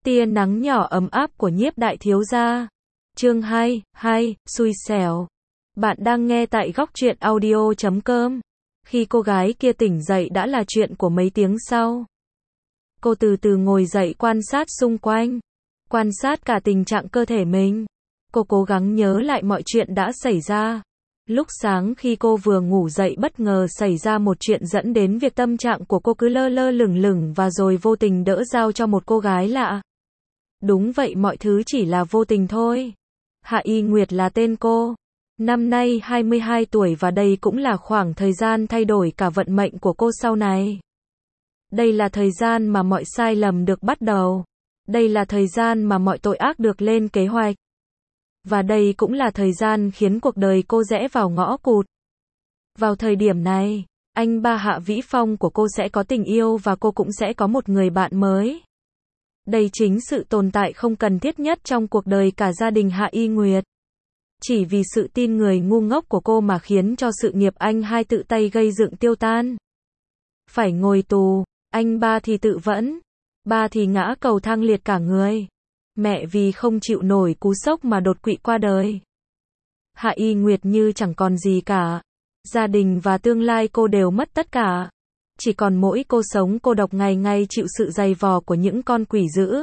Tia nắng nhỏ ấm áp của Nhiếp đại thiếu gia. Chương 2, xui xẻo. Bạn đang nghe tại góc truyện audio.com. Khi cô gái kia tỉnh dậy đã là chuyện của mấy tiếng sau. Cô từ từ ngồi dậy quan sát xung quanh. Quan sát cả tình trạng cơ thể mình. Cô cố gắng nhớ lại mọi chuyện đã xảy ra. Lúc sáng khi cô vừa ngủ dậy bất ngờ xảy ra một chuyện dẫn đến việc tâm trạng của cô cứ lơ lơ lửng lửng và rồi vô tình đỡ giao cho một cô gái lạ. Đúng vậy, mọi thứ chỉ là vô tình thôi. Hạ Y Nguyệt là tên cô. Năm nay 22 tuổi và đây cũng là khoảng thời gian thay đổi cả vận mệnh của cô sau này. Đây là thời gian mà mọi sai lầm được bắt đầu. Đây là thời gian mà mọi tội ác được lên kế hoạch. Và đây cũng là thời gian khiến cuộc đời cô rẽ vào ngõ cụt. Vào thời điểm này, anh ba Hạ Vĩ Phong của cô sẽ có tình yêu và cô cũng sẽ có một người bạn mới. Đây chính sự tồn tại không cần thiết nhất trong cuộc đời cả gia đình Hạ Y Nguyệt. Chỉ vì sự tin người ngu ngốc của cô mà khiến cho sự nghiệp anh hai tự tay gây dựng tiêu tan. Phải ngồi tù, anh ba thì tự vẫn, ba thì ngã cầu thang liệt cả người. Mẹ vì không chịu nổi cú sốc mà đột quỵ qua đời. Hạ Y Nguyệt như chẳng còn gì cả. Gia đình và tương lai cô đều mất tất cả. Chỉ còn mỗi cô sống cô độc ngày ngày chịu sự dày vò của những con quỷ dữ.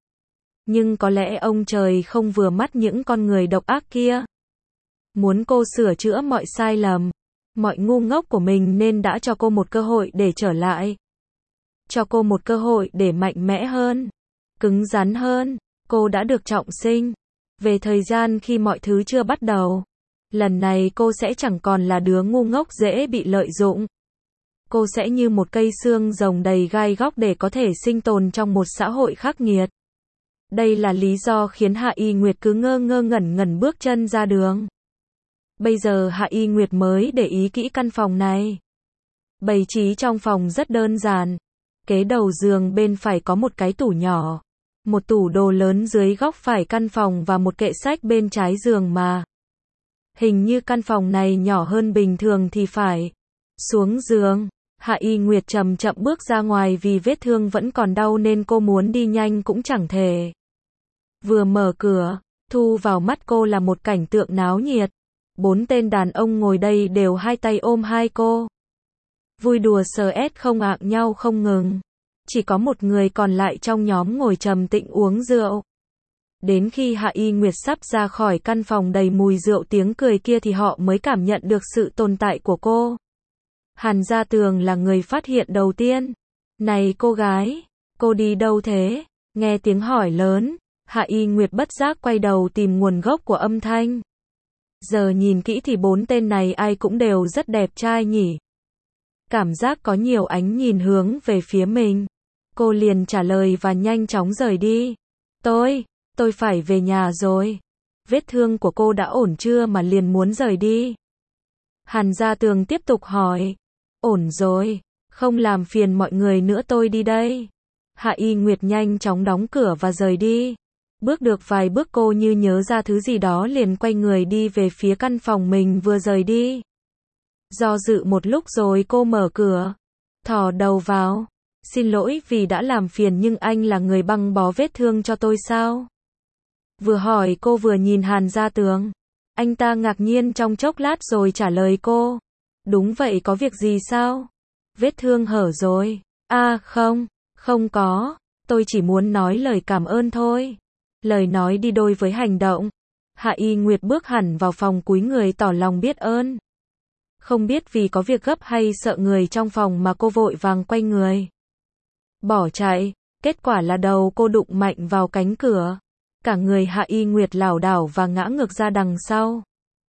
Nhưng có lẽ ông trời không vừa mắt những con người độc ác kia. Muốn cô sửa chữa mọi sai lầm, mọi ngu ngốc của mình nên đã cho cô một cơ hội để trở lại. Cho cô một cơ hội để mạnh mẽ hơn, cứng rắn hơn. Cô đã được trọng sinh. Về thời gian khi mọi thứ chưa bắt đầu. Lần này cô sẽ chẳng còn là đứa ngu ngốc dễ bị lợi dụng. Cô sẽ như một cây xương rồng đầy gai góc để có thể sinh tồn trong một xã hội khắc nghiệt. Đây là lý do khiến Hạ Y Nguyệt cứ ngơ ngơ ngẩn ngẩn bước chân ra đường. Bây giờ Hạ Y Nguyệt mới để ý kỹ căn phòng này. Bày trí trong phòng rất đơn giản. Kế đầu giường bên phải có một cái tủ nhỏ. Một tủ đồ lớn dưới góc phải căn phòng và một kệ sách bên trái giường mà. Hình như căn phòng này nhỏ hơn bình thường thì phải. Xuống giường, Hạ Y Nguyệt chậm chậm bước ra ngoài vì vết thương vẫn còn đau nên cô muốn đi nhanh cũng chẳng thể. Vừa mở cửa, thu vào mắt cô là một cảnh tượng náo nhiệt. 4 tên đàn ông ngồi đây đều hai tay ôm hai cô. Vui đùa sờ ét không ạng nhau không ngừng. Chỉ có một người còn lại trong nhóm ngồi trầm tĩnh uống rượu. Đến khi Hạ Y Nguyệt sắp ra khỏi căn phòng đầy mùi rượu tiếng cười kia thì họ mới cảm nhận được sự tồn tại của cô. Hàn Gia Tường là người phát hiện đầu tiên. Này cô gái, cô đi đâu thế? Nghe tiếng hỏi lớn, Hạ Y Nguyệt bất giác quay đầu tìm nguồn gốc của âm thanh. Giờ nhìn kỹ thì 4 tên này ai cũng đều rất đẹp trai nhỉ. Cảm giác có nhiều ánh nhìn hướng về phía mình. Cô liền trả lời và nhanh chóng rời đi. Tôi phải về nhà rồi. Vết thương của cô đã ổn chưa mà liền muốn rời đi? Hàn Gia Tường tiếp tục hỏi. Ổn rồi, không làm phiền mọi người nữa tôi đi đây. Hạ Y Nguyệt nhanh chóng đóng cửa và rời đi. Bước được vài bước cô như nhớ ra thứ gì đó liền quay người đi về phía căn phòng mình vừa rời đi. Do dự một lúc rồi cô mở cửa. Thò đầu vào. Xin lỗi vì đã làm phiền nhưng anh là người băng bó vết thương cho tôi sao? Vừa hỏi cô vừa nhìn Hàn Gia Tường. Anh ta ngạc nhiên trong chốc lát rồi trả lời cô. Đúng vậy, có việc gì sao? Vết thương hở rồi. À không có. Tôi chỉ muốn nói lời cảm ơn thôi. Lời nói đi đôi với hành động. Hạ Y Nguyệt bước hẳn vào phòng cúi người tỏ lòng biết ơn. Không biết vì có việc gấp hay sợ người trong phòng mà cô vội vàng quay người. Bỏ chạy, kết quả là đầu cô đụng mạnh vào cánh cửa. Cả người Hạ Y Nguyệt lảo đảo và ngã ngược ra đằng sau.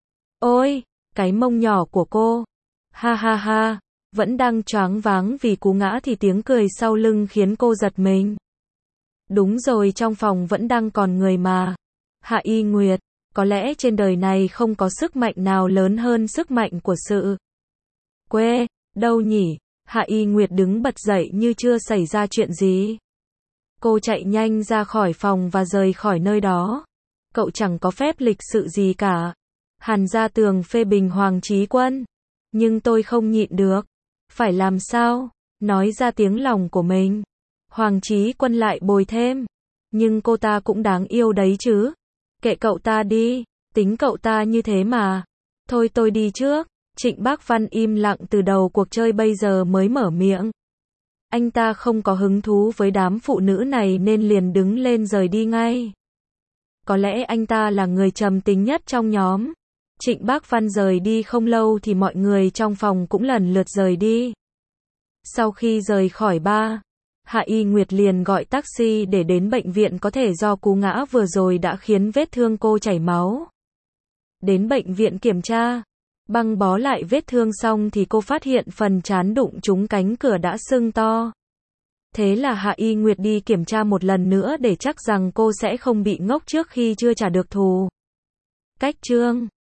Ôi, cái mông nhỏ của cô. Ha ha ha, vẫn đang choáng váng vì cú ngã thì tiếng cười sau lưng khiến cô giật mình. Đúng rồi, trong phòng vẫn đang còn người mà. Hạ Y Nguyệt, có lẽ trên đời này không có sức mạnh nào lớn hơn sức mạnh của sự quê, đâu nhỉ? Hạ Y Nguyệt đứng bật dậy như chưa xảy ra chuyện gì. Cô chạy nhanh ra khỏi phòng và rời khỏi nơi đó. Cậu chẳng có phép lịch sự gì cả. Hàn Gia Tường phê bình Hoàng Chí Quân. Nhưng tôi không nhịn được. Phải làm sao? Nói ra tiếng lòng của mình. Hoàng Chí Quân lại bồi thêm. Nhưng cô ta cũng đáng yêu đấy chứ. Kệ cậu ta đi, tính cậu ta như thế mà. Thôi tôi đi trước. Trịnh Bác Văn im lặng từ đầu cuộc chơi bây giờ mới mở miệng. Anh ta không có hứng thú với đám phụ nữ này nên liền đứng lên rời đi ngay. Có lẽ anh ta là người trầm tính nhất trong nhóm. Trịnh Bác Văn rời đi không lâu thì mọi người trong phòng cũng lần lượt rời đi. Sau khi rời khỏi bar, Hạ Y Nguyệt liền gọi taxi để đến bệnh viện, có thể do cú ngã vừa rồi đã khiến vết thương cô chảy máu. Đến bệnh viện kiểm tra, băng bó lại vết thương xong thì cô phát hiện phần trán đụng trúng cánh cửa đã sưng to. Thế là Hạ Y Nguyệt đi kiểm tra một lần nữa để chắc rằng cô sẽ không bị ngốc trước khi chưa trả được thù. Cách chương